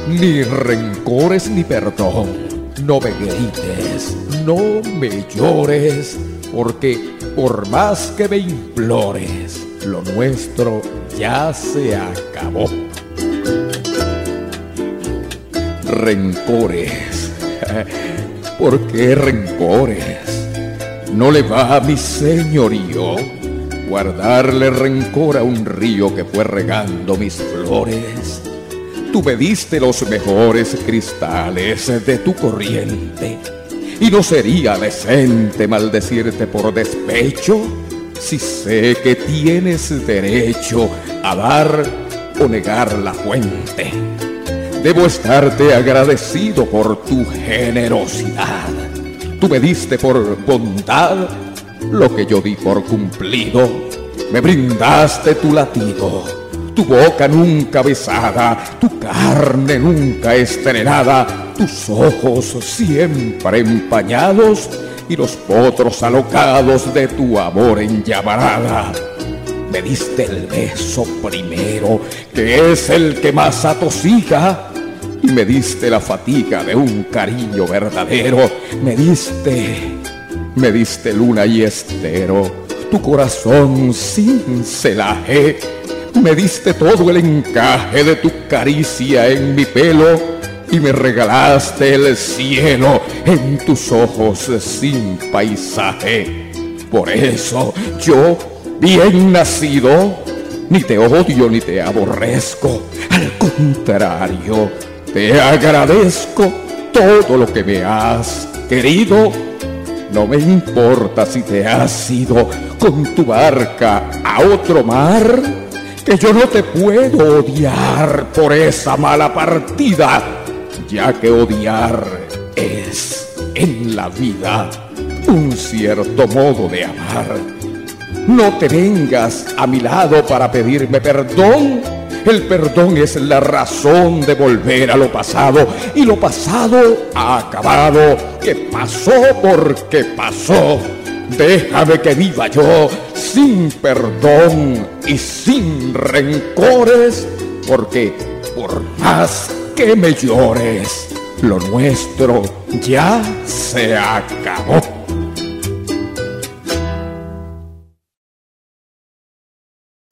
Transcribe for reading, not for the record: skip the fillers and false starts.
Ni rencores ni perdón. No me grites, no me llores, porque por más que me implores, lo nuestro ya se acabó. Rencores. ¿Por qué rencores? ¿No le va a mi señorío guardarle rencor a un río que fue regando mis flores? Tú me diste los mejores cristales de tu corriente, y no sería decente maldecirte por despecho, si sé que tienes derecho a dar o negar la fuente. Debo estarte agradecido por tu generosidad. Tú me diste por bondad lo que yo di por cumplido. Me brindaste tu latido, tu boca nunca besada, tu carne nunca estrenada, tus ojos siempre empañados y los potros alocados de tu amor en llamarada. Me diste el beso primero, que es el que más atosiga, y me diste la fatiga de un cariño verdadero. Me diste luna y estero, tu corazón sin celaje. Me diste todo el encaje de tu caricia en mi pelo, y me regalaste el cielo en tus ojos sin paisaje. Por eso yo, bien nacido, ni te odio ni te aborrezco. Al contrario, te agradezco todo lo que me has querido. No me importa si te has ido con tu barca a otro mar, que yo no te puedo odiar por esa mala partida, ya que odiar es en la vida un cierto modo de amar. No te vengas a mi lado para pedirme perdón. El perdón es la razón de volver a lo pasado, y lo pasado ha acabado. Que pasó porque pasó. Déjame que viva yo sin perdón y sin rencores, porque por más que me llores, lo nuestro ya se acabó.